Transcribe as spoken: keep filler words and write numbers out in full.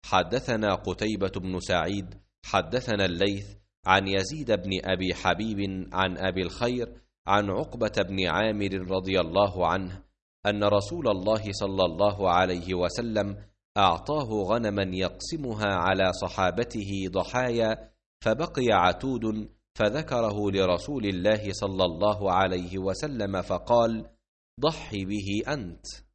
حدثنا قتيبة بن سعيد حدثنا الليث عن يزيد بن أبي حبيب عن أبي الخير عن عقبة بن عامر رضي الله عنه أن رسول الله صلى الله عليه وسلم أعطاه غنما يقسمها على صحابته ضحايا، فبقي عتود فذكره لرسول الله صلى الله عليه وسلم فقال: ضح به أنت.